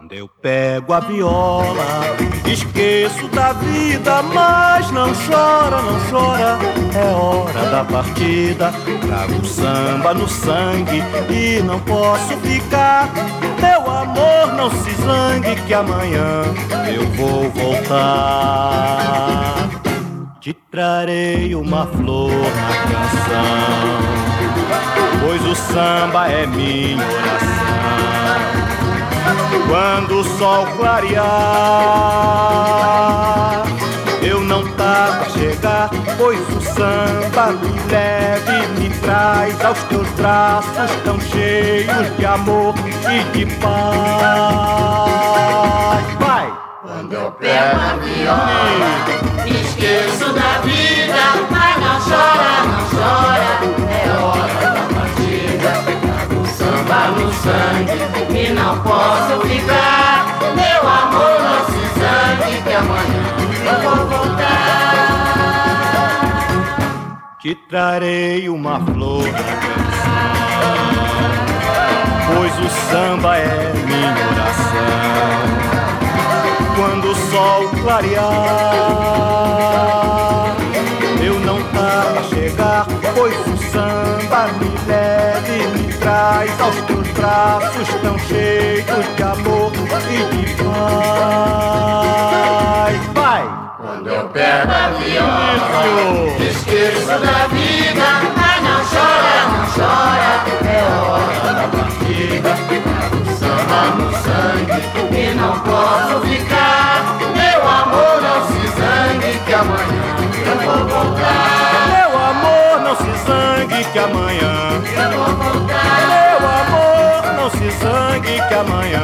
Eu pego a viola, esqueço da vida, mas não chora, não chora. É hora da partida, trago o samba no sangue e não posso ficar. Meu amor, não se zangue que amanhã eu vou voltar. Te trarei uma flor na canção, pois o samba é minha oração. Quando o sol clarear, eu não tardo a chegar, pois o samba me leva e me traz aos teus braços tão cheios de amor e de paz. Vai! Quando eu pego a viola, esqueço da vida, mas não chora, não chora. É hora da partida, trago o samba no sangue e não posso ficar. Meu amor, não se zangue que amanhã eu vou voltar. Te trarei uma flor na canção, pois o samba é minha oração. Quando o sol clarear, eu não tardo a chegar, pois o samba me leva e me traz aos teus braços tão cheios de amor e de paz. Vai! Quando eu pego a viola, esqueço da vida, mas não chora, não chora. É hora da partida, trago o samba no sangue e não posso ficar. Meu amor, não se zangue que amanhã eu vou voltar. Meu amor, não se zangue que amanhã eu vou voltar. Meu amor, não se zangue que amanhã